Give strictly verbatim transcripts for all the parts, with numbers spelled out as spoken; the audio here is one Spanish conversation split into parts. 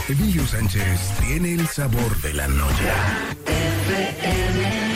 Emilio Sánchez tiene el sabor de la noche. F M.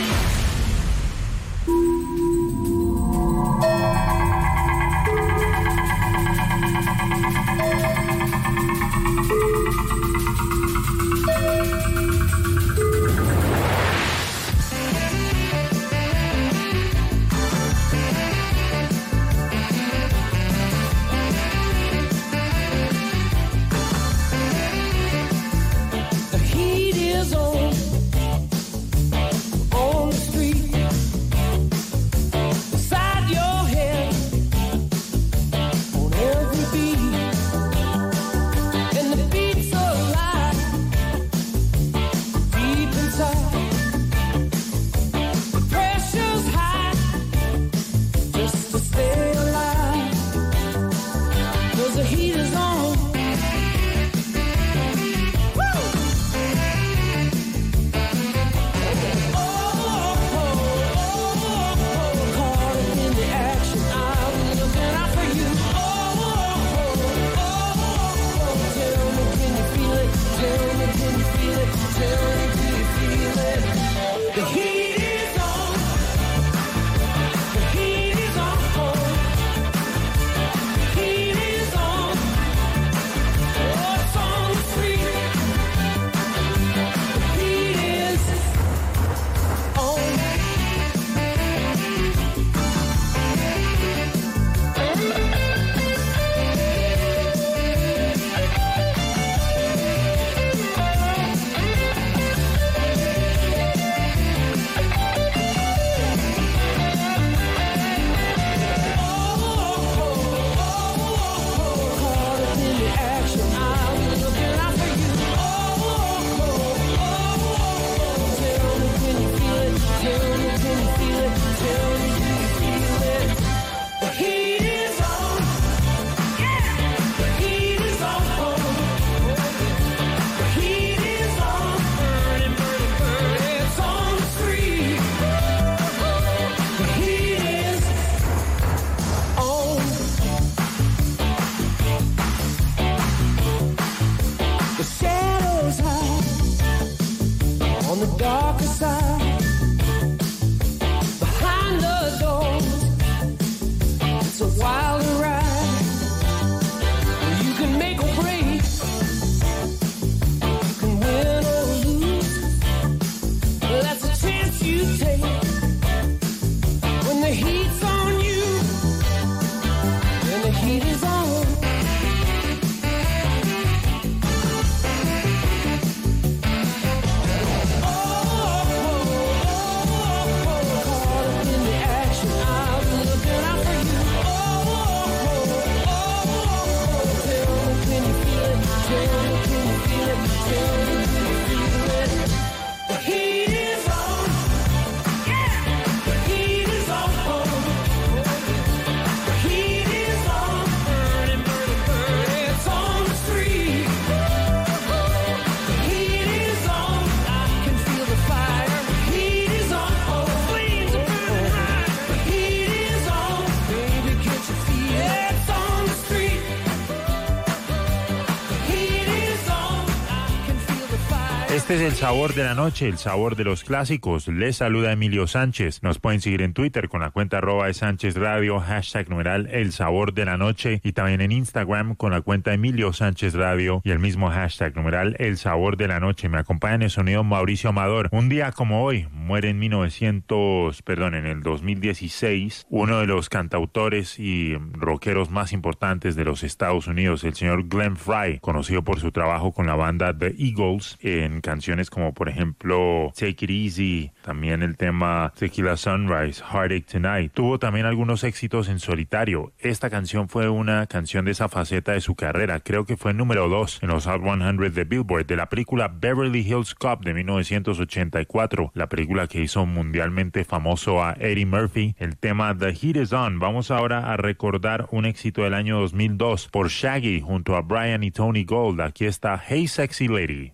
Este es el sabor de la noche, el sabor de los clásicos. Les saluda Emilio Sánchez. Nos pueden seguir en Twitter con la cuenta arroba de Sánchez Radio, hashtag numeral el sabor de la noche, y también en Instagram con la cuenta Emilio Sánchez Radio y el mismo hashtag numeral el sabor de la noche. Me acompaña en el sonido Mauricio Amador. Un día como hoy muere en mil novecientos, perdón, en el dos mil dieciséis, uno de los cantautores y rockeros más importantes de los Estados Unidos, el señor Glenn Frey, conocido por su trabajo con la banda The Eagles en canciones como por ejemplo Take It Easy, también el tema Tequila Sunrise, Heartache Tonight. Tuvo también algunos éxitos en solitario. Esta canción fue una canción de esa faceta de su carrera. Creo que fue número dos en los Hot cien de Billboard, de la película Beverly Hills Cop de mil novecientos ochenta y cuatro, la película que hizo mundialmente famoso a Eddie Murphy. El tema The Heat Is On. Vamos ahora a recordar un éxito del año dos mil dos por Shaggy junto a Brian y Tony Gold. Aquí está Hey Sexy Lady.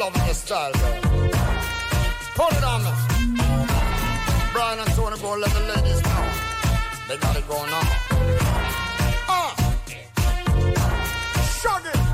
loving your style, girl. Put it on me. Brian and Tony, go let the ladies know. They got it going on. Uh. Shug it.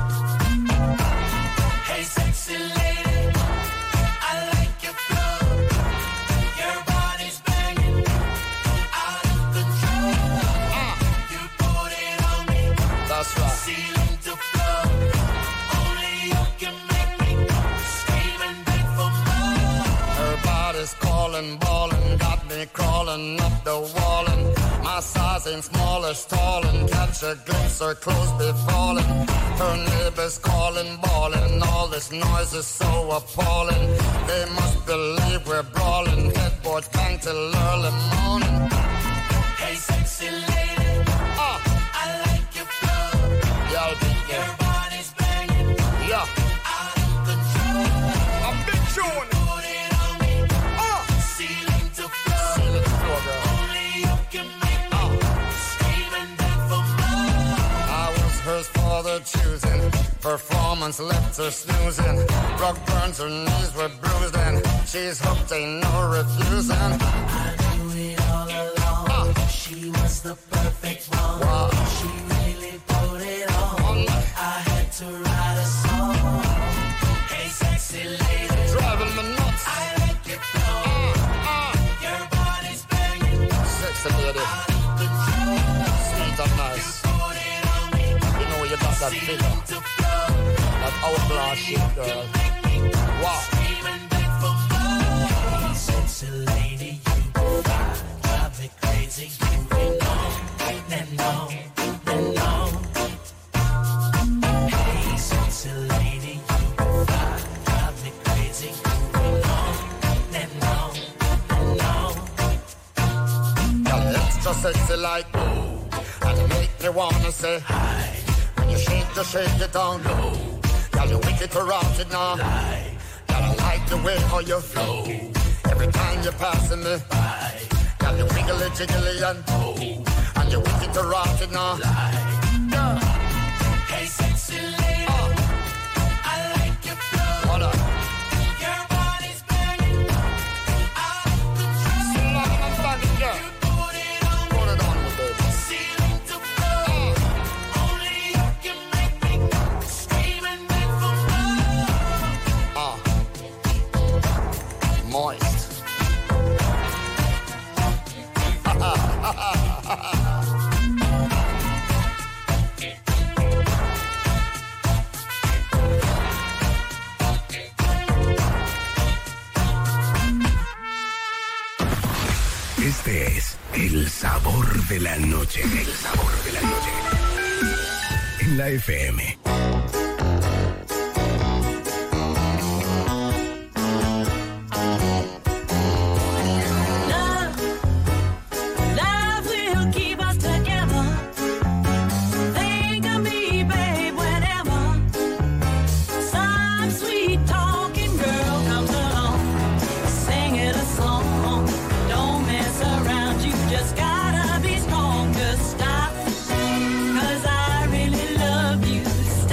Hey, sexy lady, I like your flow. Your body's banging, out of control. Uh. You put it on me. That's right. Ceiling to floor. Only you can make me scream and beg for more. Her body's calling, ballin', got me crawling up the wall. And my size ain't small or stalling. Catch a glimpse, her clothes be falling. Her neighbors calling, bawling. All this noise is so appalling. They must believe we're brawling. Headboard bang till early morning. Hey, sexy lady, Ah, I like your flow. yeah, I'll be Your there. body's banging, Yeah, out of control. a big tune. Put it on me, Ah, ceiling to floor. seal it floor, girl. Only you can make me scream and beg for more. I was hers for the choosing. Performance left her snoozing. Rock burns, her knees were bruised, and she's hooked, ain't no refusing. I knew it all along. Ah. She was the perfect one. Wow. She really put it on. I had to write a song. Hey, sexy lady, Driving me nuts. I like your flow. Ah, ah. Your body's banging, Sexy lady, out of control. sweet and nice. Put it on me, You know you got that figure, ceiling to floor. that hourglass shit, girl. Wow. Scream and beg for more. Hey, sexy lady, you drive, drive me crazy. You belong and on and on. Hey, sexy lady, you drive, drive me crazy. You belong and on and on. You're extra sexy like ooh, and you make me wanna say hi. When you shake, you shake it down low. Girl, you wicked to rock it now. Girl, I like the way how you flow. Every time you're passing me by. Girl, you wiggly jiggly and oh, and you wicked to rock it now. Girl, Hey, sexy lady, I like your flow. what up? Your body's banging, out of control. Slam and bang it, girl. Put it on me, Put it on me, baby. ceiling to floor. Only you can make me scream and beg for more. Ah, moist. Este es el sabor de la noche. El sabor de la noche. En la F M. Love, love will keep us together. Think of me, babe, whenever some sweet talking girl comes along, singing a song. Don't mess around, you just gotta be strong. Just stop, 'cause I really love you.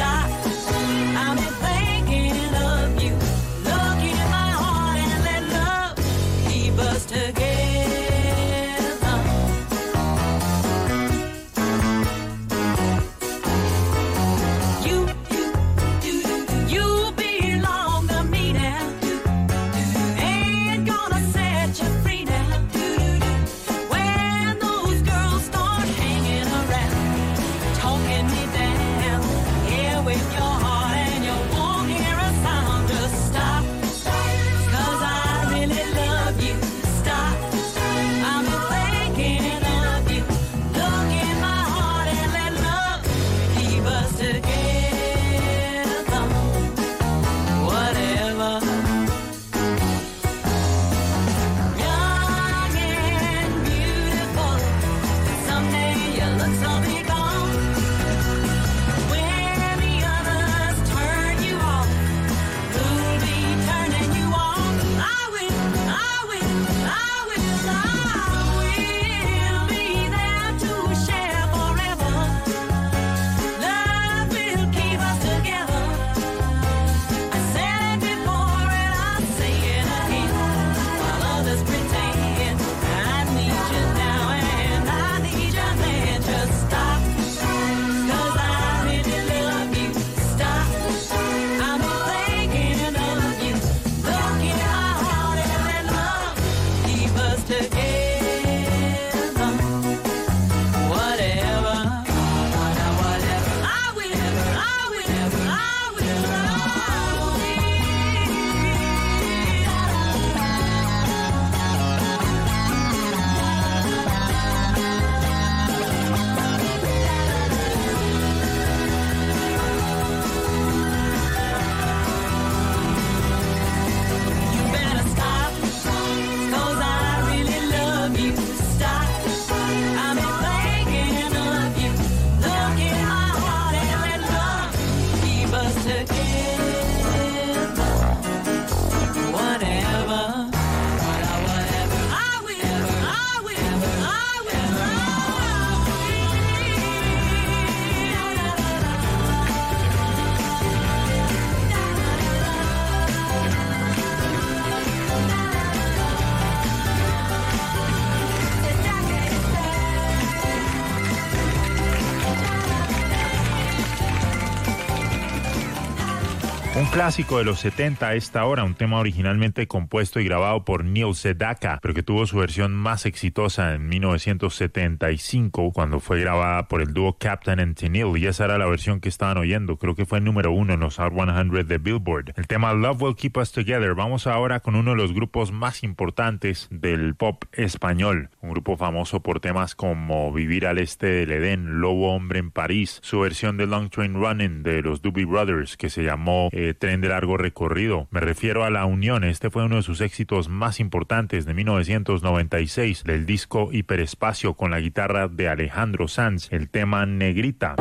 Un clásico de los setenta a esta hora, un tema originalmente compuesto y grabado por Neil Sedaka, pero que tuvo su versión más exitosa en mil novecientos setenta y cinco, cuando fue grabada por el dúo Captain and Tennille, y esa era la versión que estaban oyendo. Creo que fue el número uno en los Hot cien de Billboard. El tema Love Will Keep Us Together. Vamos ahora con uno de los grupos más importantes del pop español, un grupo famoso por temas como Vivir al Este del Edén, Lobo Hombre en París, su versión de Long Train Running de los Doobie Brothers, que se llamó eh, Tren de Largo Recorrido. Me refiero a La Unión. Este fue uno de sus éxitos más importantes de mil novecientos noventa y seis, del disco Hiperespacio, con la guitarra de Alejandro Sanz, el tema Negrita.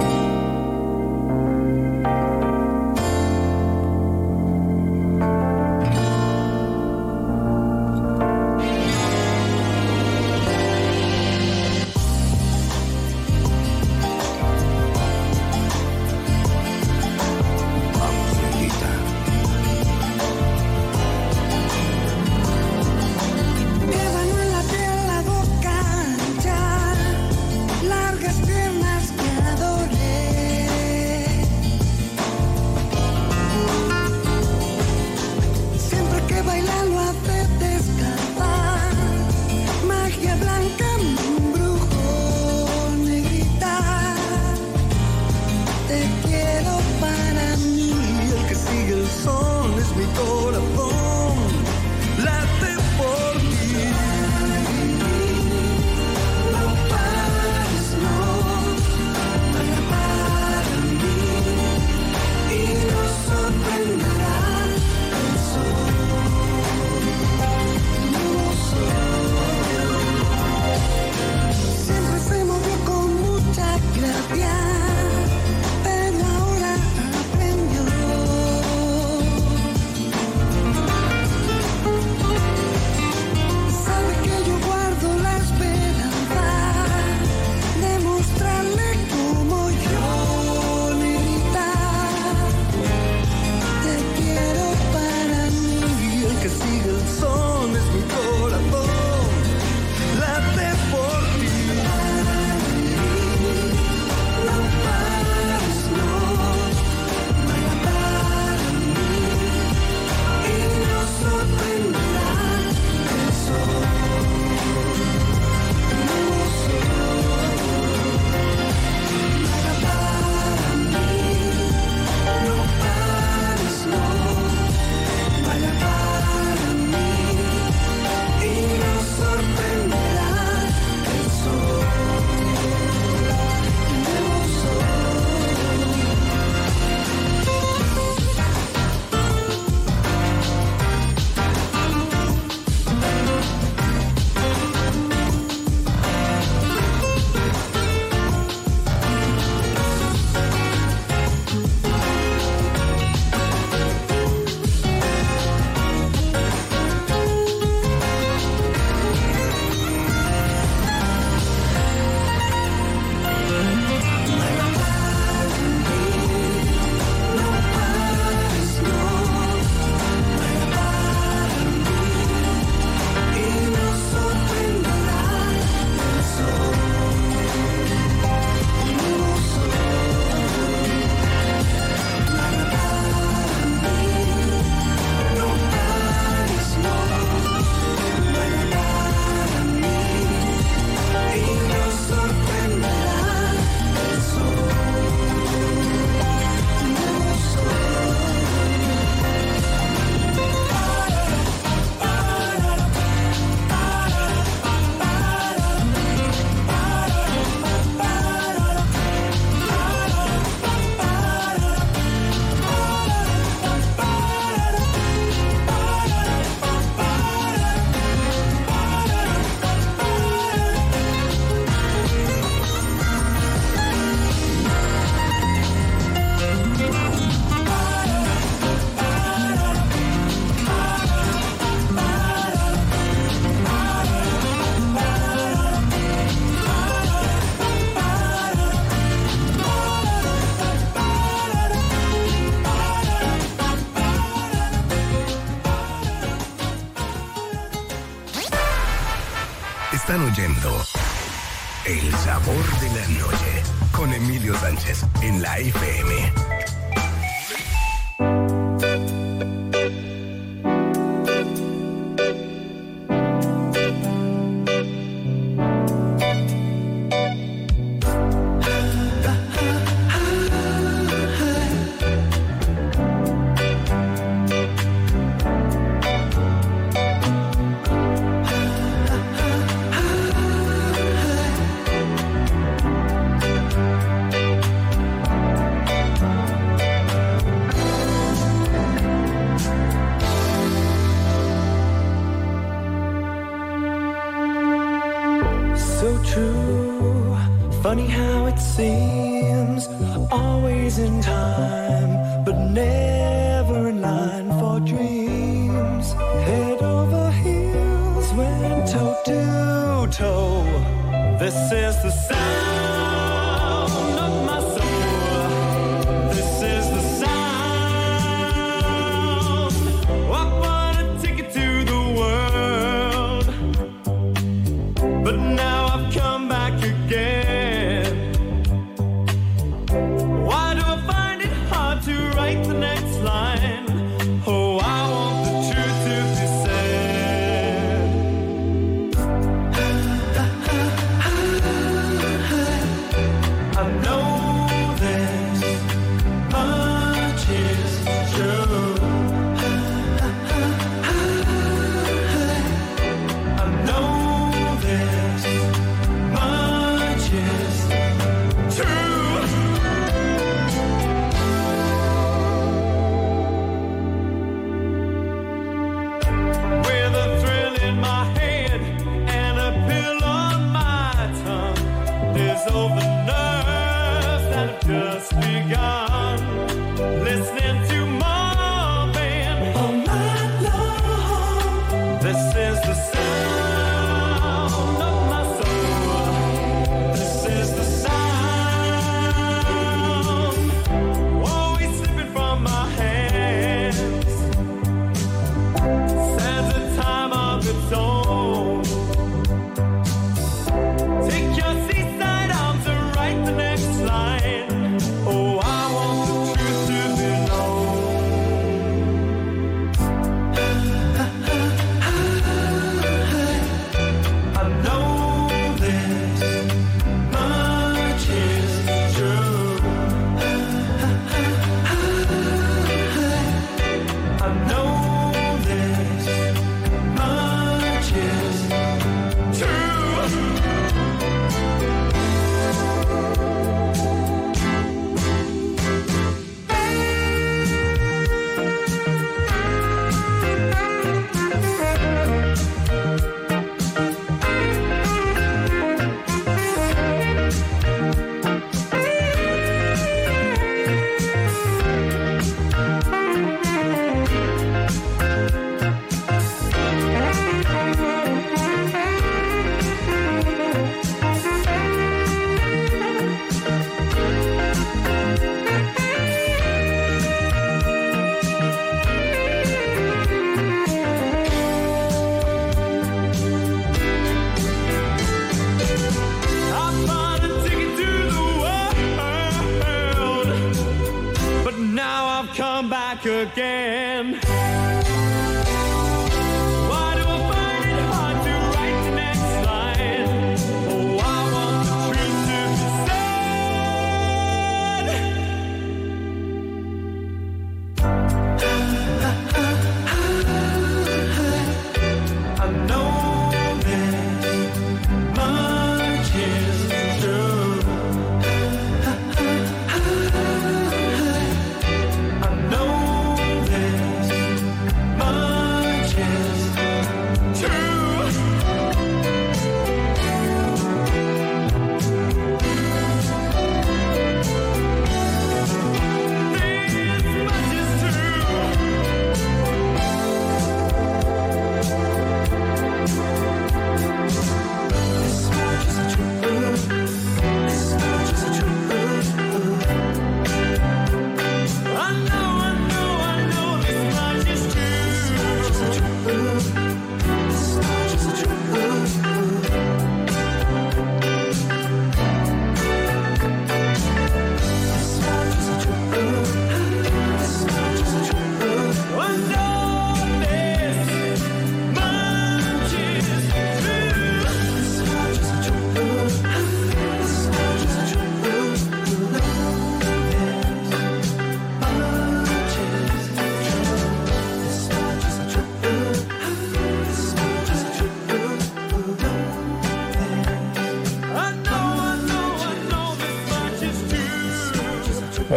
Están oyendo El Sabor de la Noche con Emilio Sánchez en la F M. it seems, always in time, but never in line for dreams. Head over heels, went toe to toe. This is the sound of my soul. This is the sound. I want to take it to the world, but now I've come back again. Why do I find it hard to write the next line? Oh, I want the truth to be said. I know this much is true. I know this much is true. With a thrill in my head and a pill on my tongue, there's over nerves that have just begun. Listening to Marvin all night long. This is the sound of my soul. This is the sound, always slipping from my hands. Stands a time of its own. Take your seaside arms and write the next line. Oh, I want the truth to be known. I know this much is true. I know this much is true. I bought a ticket to the world, but now I've come back again. Why do I find it hard to write the next line? Oh, I want the truth to be said. I know this much is true. I know this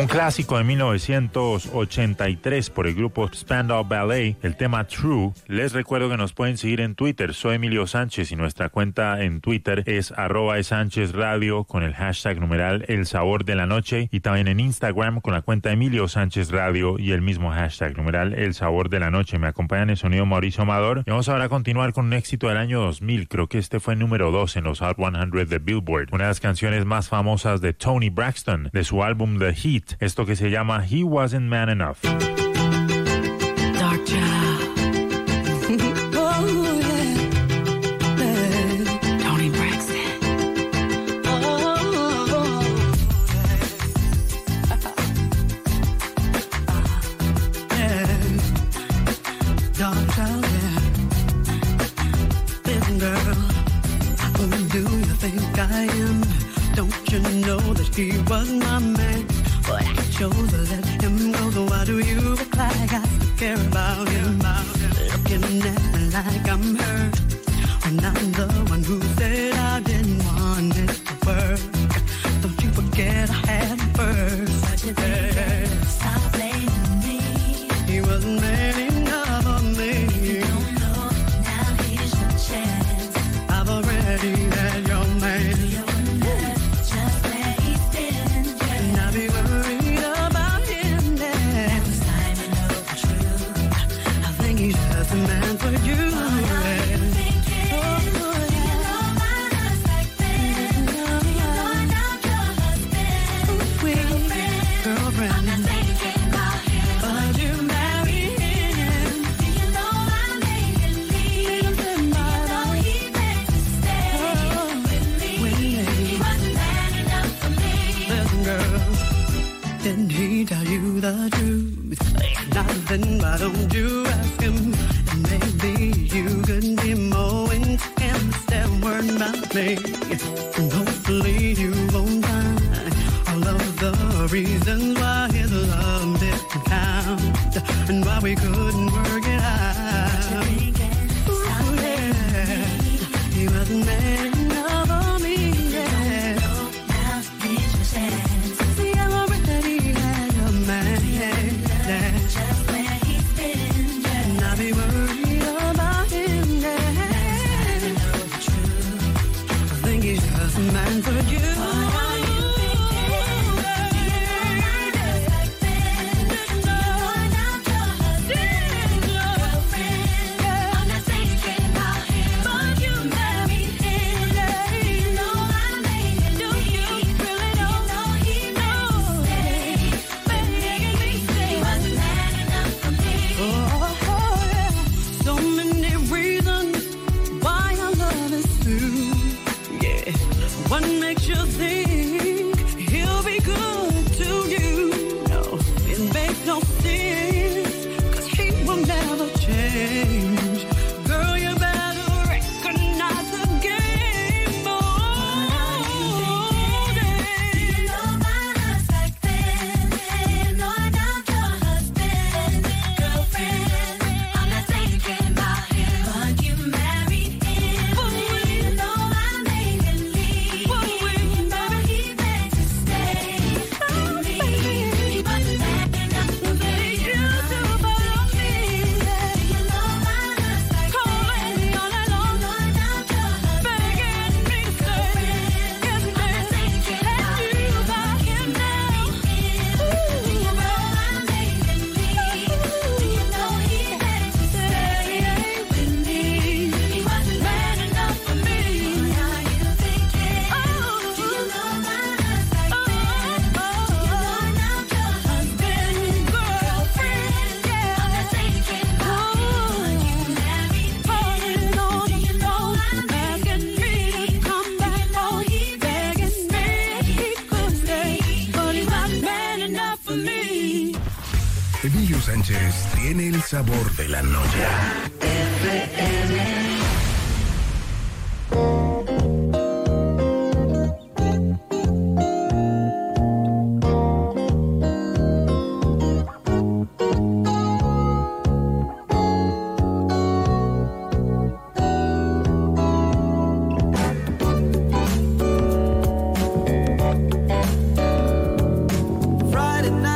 clásico de mil novecientos ochenta y tres por el grupo Spandau Ballet, el tema True. Les recuerdo que nos pueden seguir en Twitter. Soy Emilio Sánchez y nuestra cuenta en Twitter es arroba Sánchez Radio con el hashtag numeral El Sabor de la Noche, y también en Instagram con la cuenta Emilio Sánchez Radio y el mismo hashtag numeral El Sabor de la Noche. Me acompaña en el sonido Mauricio Amador y vamos ahora a continuar con un éxito del año dos mil. Creo que este fue número dos en los Hot cien de Billboard. Una de las canciones más famosas de Toni Braxton, de su álbum The Heat. Esto que se llama He Wasn't Man Enough. Dark child. Oh, yeah. Yeah. Toni Braxton. Oh, yeah. Dark child, yeah. Listen, girl, who do you think I am? Don't you know that he was my man? But I chose to let him go, so why do you act like I still care about him? Looking at me like I'm hurt, when I'm the one who said I didn't want it to work. Don't you forget I had him first. Such a thing, stop blaming me. He wasn't man enough for me. You don't know, now here's your chance. I've already had your man. You wonder just where he's been, and I'll be worried about him now. Next time you know the truth, I think he's just a man for you. Didn't he tell you the truth? If nothing, why don't you ask him? And maybe you could be more intense instead worried about me. And hopefully you won't find all of the reasons why his love didn't count and why we couldn't work it out. Ooh, yeah. He wasn't man enough for me, yeah. Now here's your chance. Just where he's been, and I'll be worried about him now. I know the truth. I think he's just a man for you. Emilio Sánchez tiene el sabor de la noche. Friday night.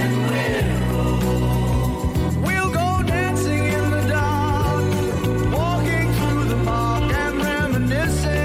We'll go dancing in the dark, walking through the park and reminiscing.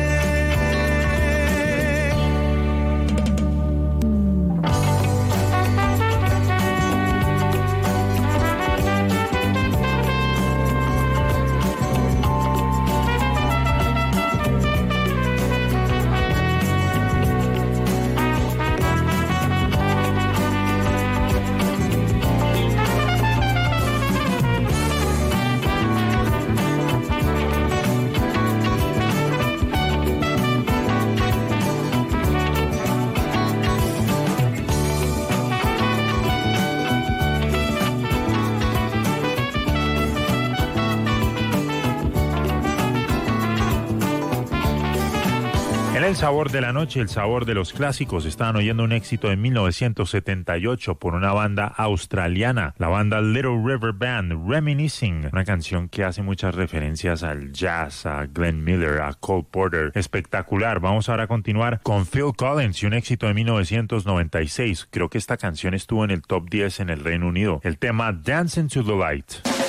El sabor de la noche, el sabor de los clásicos. Estaban oyendo un éxito de mil novecientos setenta y ocho por una banda australiana, la banda Little River Band, Reminiscing, una canción que hace muchas referencias al jazz, a Glenn Miller, a Cole Porter. Espectacular. Vamos ahora a continuar con Phil Collins y un éxito de mil novecientos noventa y seis. Creo que esta canción estuvo en el top diez en el Reino Unido. El tema Dancing to the Light.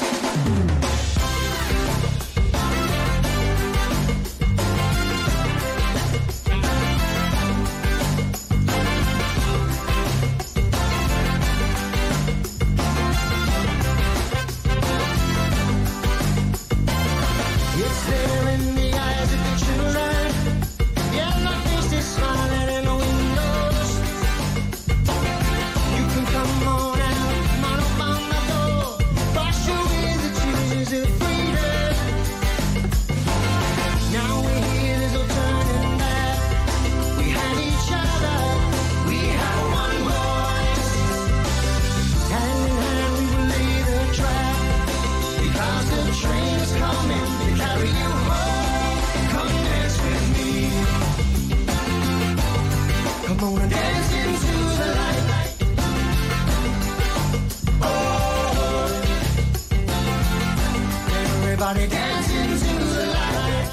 Everybody dancing to the light.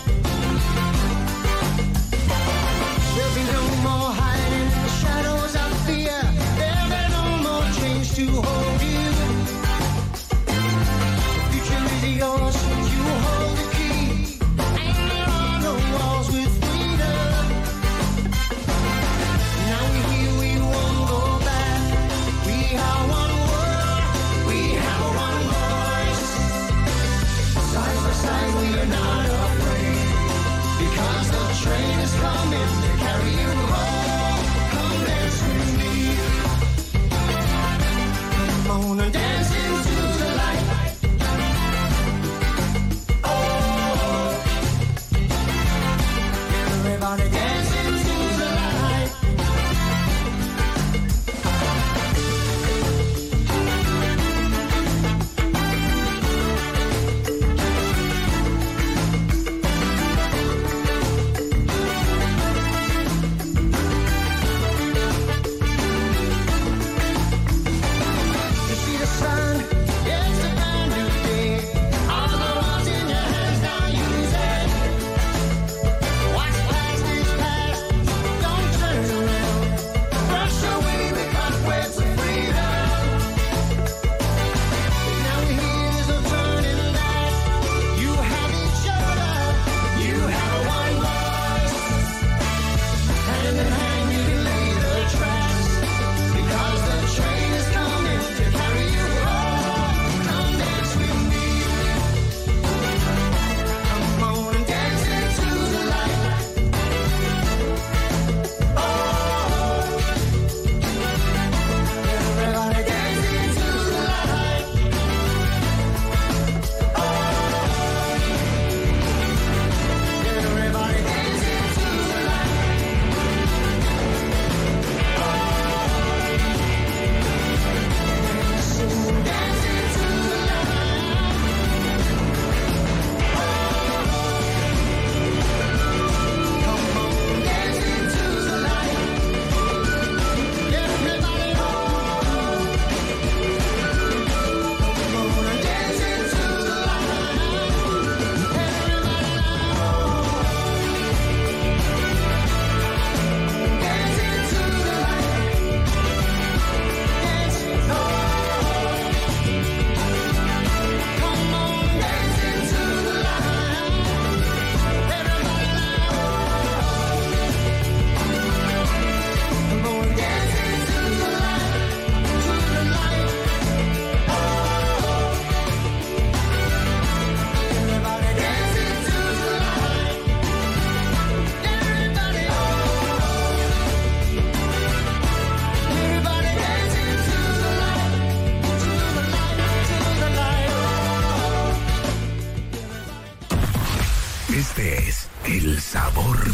There'll be no more hiding in the shadows of fear. There'll be no more chains to hold you. The future is yours, you hold the key. And there are no walls with freedom. Now we're here, we won't go back. We are one world, we have one voice. Side by side, we are not afraid, because the train is coming to carry you home. Come dance with me.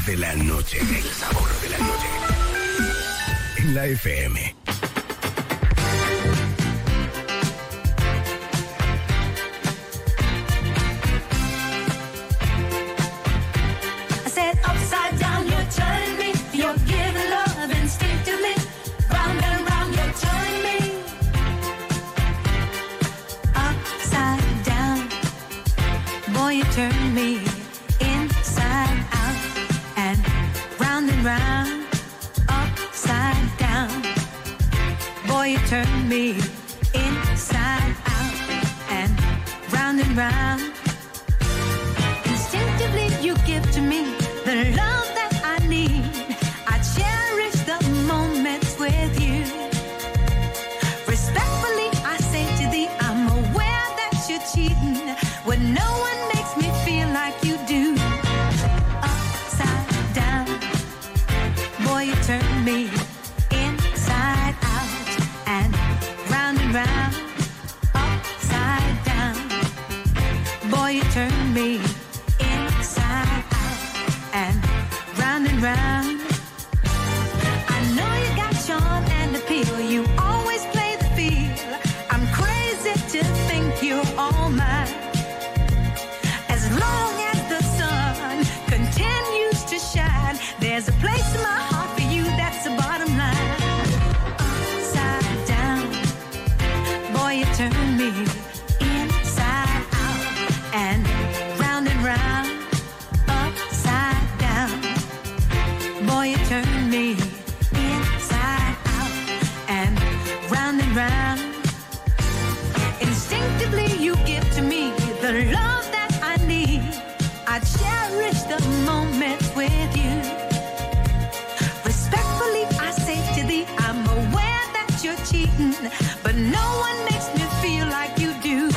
de la noche. El sabor de la noche. En la F M. I said upside down, you're turning me. You're giving love instinctively. Round and round, you're turning me. Upside down, boy, you turn me inside out and round and round. Upside down, boy, you turn me inside out and round and round. Instinctively, you give to me the love that I need. I cherish the moments with you. Respectfully, I say to thee, I'm aware that you're cheating when no one makes me feel like you do. Upside down, boy, you turn me inside out and round and round. Upside down, boy, you turn me inside out and round and round. I know you got charm and appeal. You always play the field. I'm crazy to think you're all mine. As long as the sun continues to shine, there's a place in my heart for you. That's the bottom line. Upside down, boy, you turn me inside out and round and round. Upside down, boy, you turn me inside out and round and round. Instinctively, you give to me the love that I need. I cherish the moments with you. Respectfully, I say to thee, I'm aware that you're cheating, but no one makes me feel like you do.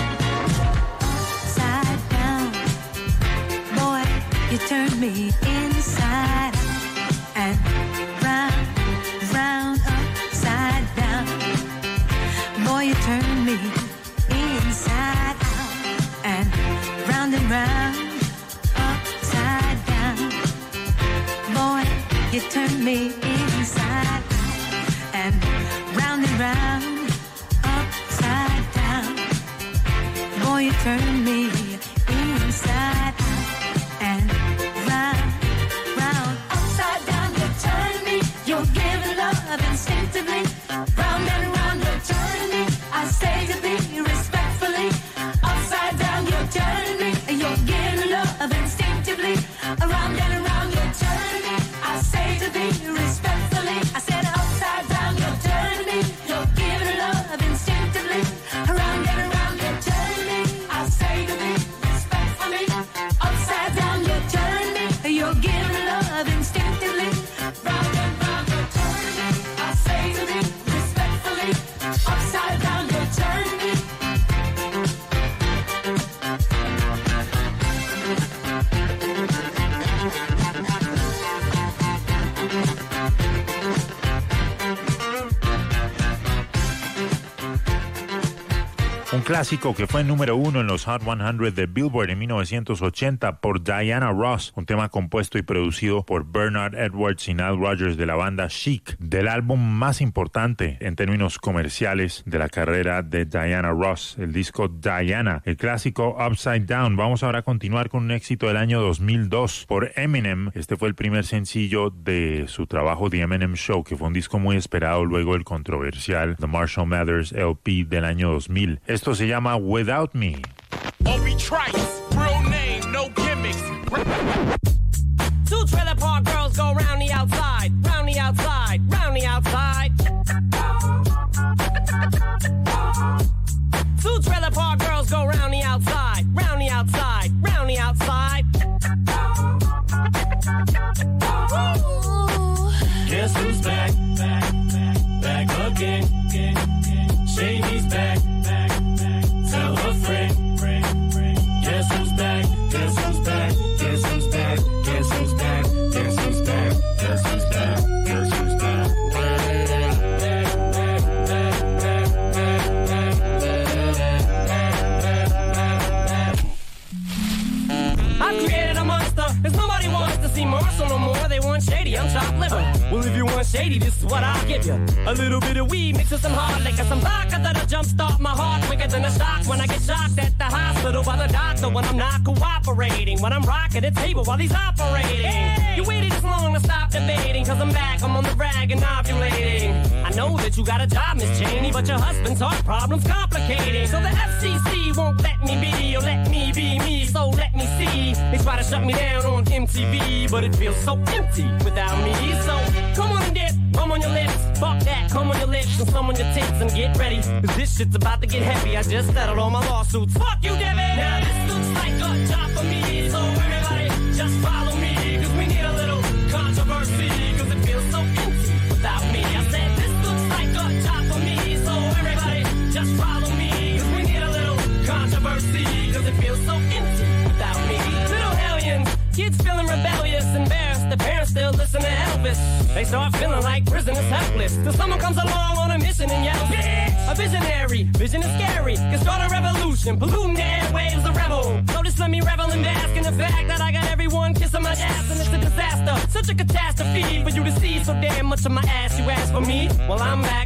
Upside down, boy, you turn me inside out and round, round, upside down. Boy, you turn me inside out and round and round. Upside down, boy, you turn me inside out and round and round. Upside down, boy, you turn me inside out and round, round. Upside down, you turn me. You're giving love instinctively. Round and round, you're turning me. I say to thee respectfully. Upside down, you're turning me. You're giving love instinctively. Around and around, you're turning me. I say to thee respectfully. I said upside down, you're turning me. You're giving love instinctively. Around and around, you're turning me. I say to thee respectfully. Upside down, you're turning me. You're giving love instinctively. Round and round, you're turning me. I say to thee respectfully. Upside down, you're turning me. Un clásico que fue número uno en los Hot cien de Billboard en mil novecientos ochenta por Diana Ross, un tema compuesto y producido por Bernard Edwards y Nile Rodgers de la banda Chic, del álbum más importante en términos comerciales de la carrera de Diana Ross, el disco Diana, el clásico Upside Down. Vamos ahora a continuar con un éxito del año dos mil dos por Eminem. Este fue el primer sencillo de su trabajo The Eminem Show, que fue un disco muy esperado luego del controversial The Marshall Mathers L P del año dos mil. Esto se llama Without Me. Obi Trice, real name, no gimmicks. Two trailer park girls go round the outside, round the outside, round the outside. Two trailer park girls go round the outside, round the outside, round the outside. Guess who's back, back, back, back again. Shady's back, back, back. Tell a friend, friend, friend. Guess who's back, guess who's back, guess who's back, guess who's back, guess who's back, guess who's back, guess who's back. eighty, this is what I'll give you. A little bit of weed mixed with some hard liquor, some vodka that'll jumpstart my heart quicker than a shock when I get shocked at the hospital by the doctor when I'm not cooperating, when I'm rocking the table while he's operating. Hey! You waited this long to stop debating, cause I'm back, I'm on the rag and ovulating. I know that you got a job, Miss Cheney, but your husband's heart problem's complicating. So the F C C won't let me be, or let me be me, so let me see. They try to shut me down on M T V, but it feels so empty without me. So come on and dip, come on your lips, fuck that, come on your lips and some on your tits and get ready, cause this shit's about to get heavy. I just settled all my lawsuits. Fuck you, Debbie! Now this looks like a job for me, so everybody just follow me, cause we need a little controversy, cause it feels so empty without me. I said this looks like a job for me, so everybody just follow me, cause we need a little controversy, cause it feels so empty without me. Little hellions, kids feeling rebellious, embarrassed, the parents still listen to Elvis. They start feeling like prisoners helpless, till someone comes along on a mission and yells, bitch! A visionary, vision is scary, can start a revolution, polluting the airwaves, a rebel. So just let me revel and bask in the fact that I got everyone kissing my ass and it's a disaster, such a catastrophe for you to see so damn much of my ass. You ask for me, well I'm back.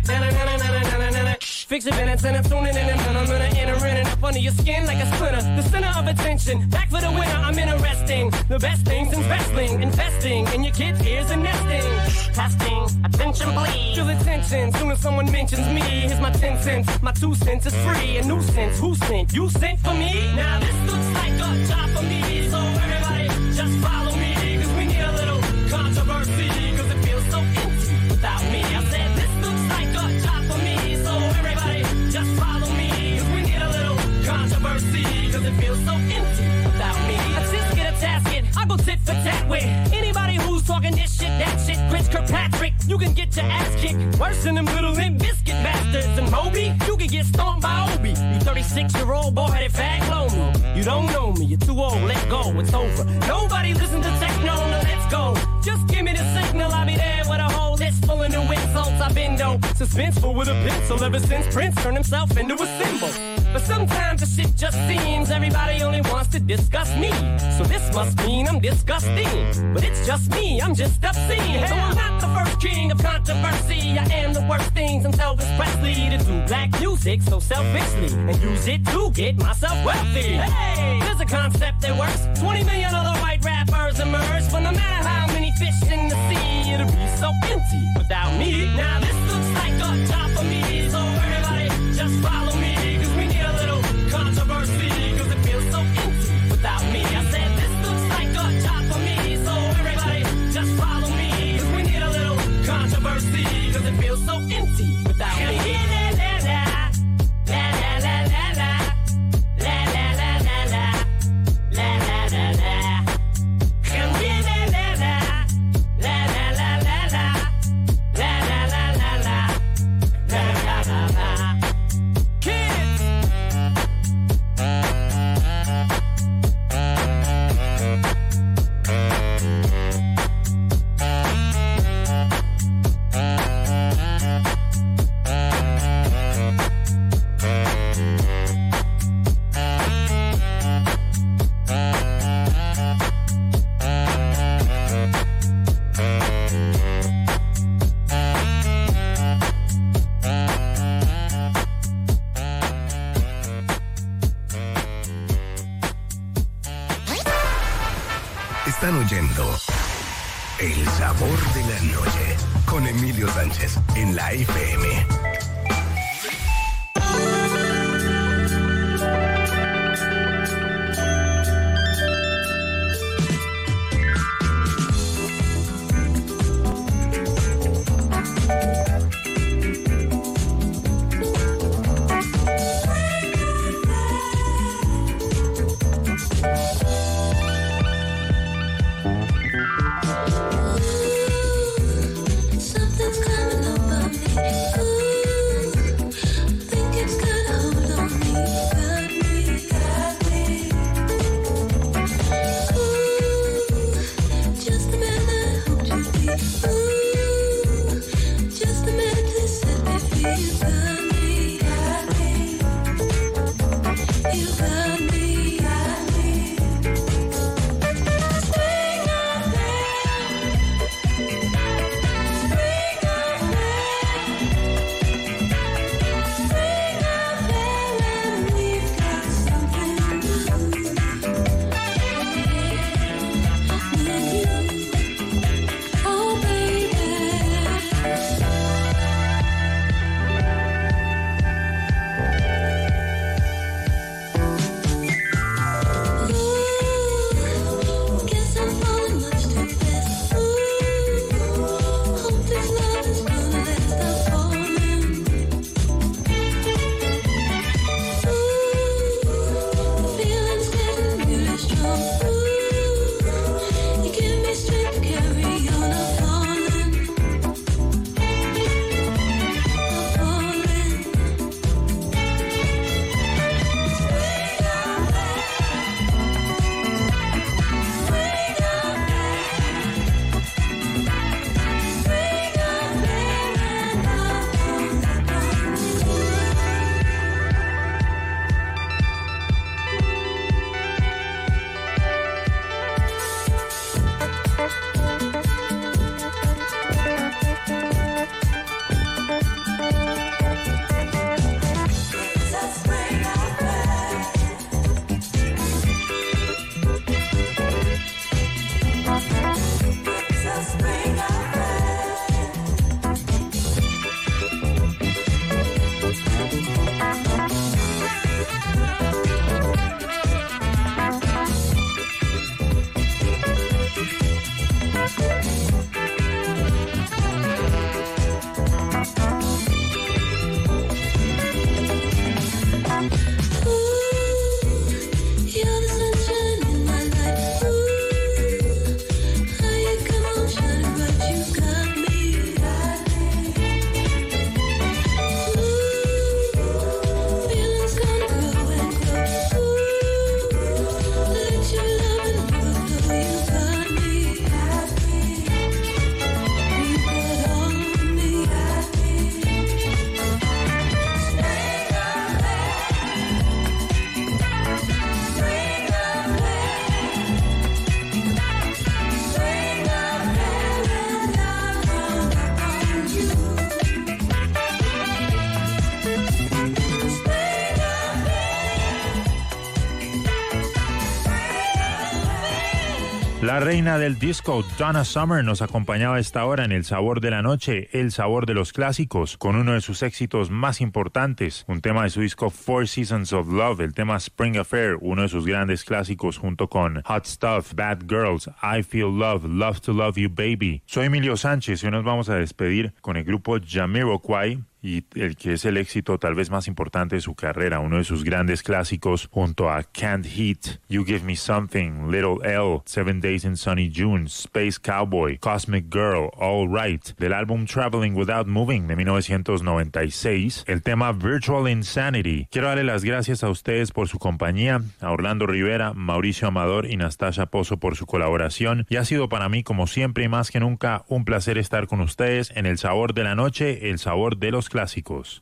Fix your minutes and I'm tuning in and I'm gonna enter in and up under your skin like a splinter. The center of attention, back for the winner, I'm interesting. The best things in wrestling, investing in your kids' ears and nesting. Testing, attention please. Feel attention, soon as someone mentions me. Here's my ten cents, my two cents is free. A nuisance, who sent? You sent for me? Now this looks like a job for me, so everybody just follow me, cause we need a little controversy, cause it feels so empty without me. I said this looks like a job for me, so everybody just follow me, cause we need a little controversy, cause it feels so empty without me. I just get a tasket, I go tit for tat with anybody who's talking this shit, that shit. Chris Kirkpatrick, you can get your ass kicked worse than them little Limp Bizkit bastards. And Moby, you can get stomped by Obi. You thirty-six-year-old boy-headed fag blow me. You don't know me, you're too old, let go, it's over. Nobody listen to techno, no let's go. Just give me the signal, I'll be there with a whole list full of new insults. I've been though suspenseful with a pencil ever since Prince turned himself into a symbol. But sometimes the shit just seems everybody only wants to discuss me. So this must mean I'm disgusting. But it's just me, I'm just obscene. So I'm not the first king of controversy. I am the worst thing since Elvis Presley to do black music so selfishly and use it to get myself wealthy. Hey, there's a concept that works. twenty million other white rappers emerge, but no matter how many fish in the sea, it'll be so empty without me. Now this looks like a job for me, so everybody just follow me, cause we need a little controversy, cause it feels so empty without me. I said this looks like a job for me, so everybody just follow me, cause we need a little controversy, cause it feels so empty without me. La la la la la la la la la la la la la la la. Can we la la la la la la la la la la la la la la la la. Kids. Están oyendo El Sabor de la Noche con Emilio Sánchez en la F M. Something's coming over me. Ooh. La reina del disco, Donna Summer, nos acompañaba a esta hora en El Sabor de la Noche, el sabor de los clásicos, con uno de sus éxitos más importantes, un tema de su disco Four Seasons of Love, el tema Spring Affair, uno de sus grandes clásicos junto con Hot Stuff, Bad Girls, I Feel Love, Love to Love You Baby. Soy Emilio Sánchez y hoy nos vamos a despedir con el grupo Jamiroquai y el que es el éxito tal vez más importante de su carrera, uno de sus grandes clásicos junto a Can't Heat, You Give Me Something, Little L, Seven Days in Sunny June, Space Cowboy, Cosmic Girl, All Right, del álbum Traveling Without Moving de mil novecientos noventa y seis, el tema Virtual Insanity. Quiero darle las gracias a ustedes por su compañía, a Orlando Rivera, Mauricio Amador y Nastasia Pozo por su colaboración, y ha sido para mí, como siempre y más que nunca, un placer estar con ustedes en El Sabor de la Noche, el sabor de los clásicos.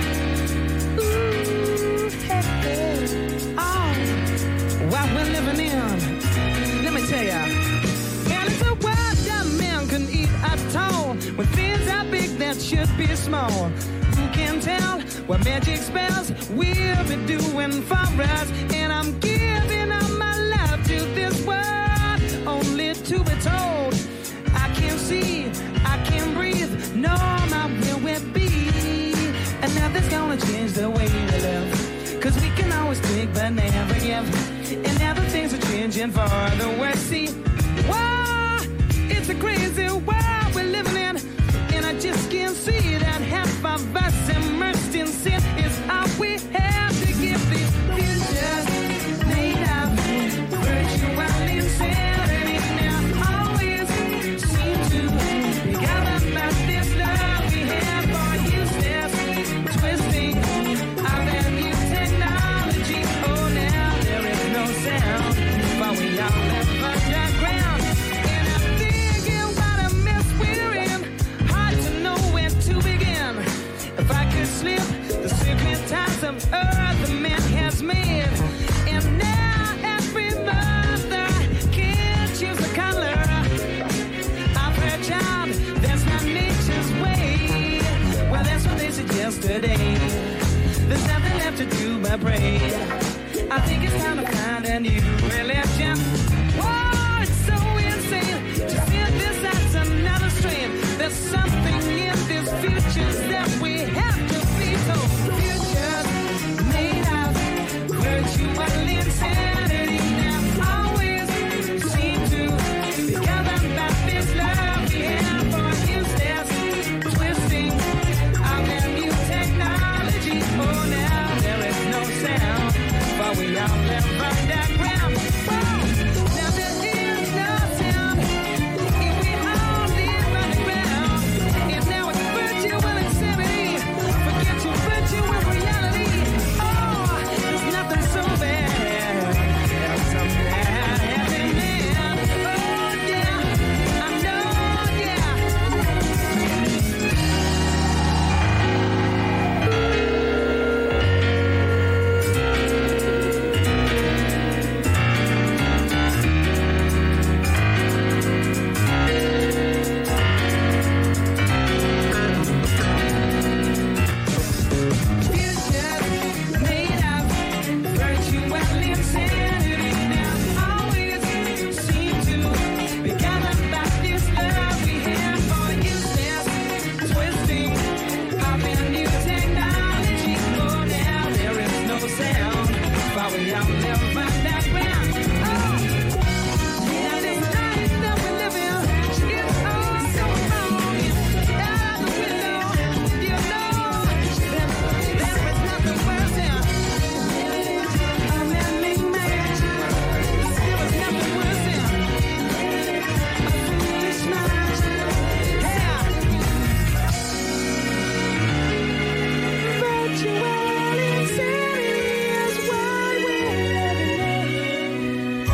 What we're living in, let me tell ya. And it's a world that man can eat at all, when things are big that should be small. Who can tell what magic spells we'll be doing for us? And I'm giving up my love to this world, only to be told I can't see, I can't breathe, no, my will will be. And nothing's gonna change the way we live, cause we can always take but never give. And now the things are changing for the worse. See, wow, it's a crazy world we're living in, and I just can't see that half of us immersed in sin is all we have to give. These futures made of virtual insanity now always seem to be governed by this love we have for useless twisting of that new technology. Oh, now there is no sound, but we all live underground. And I'm thinking what a mess we're in, hard to know where to begin. If I could slip the secret ties of earth the man has made, and now every mother can choose the color of her child. That's not nature's way. Well, that's what they said yesterday. There's nothing left to do but pray. I think it's time to find a new religion.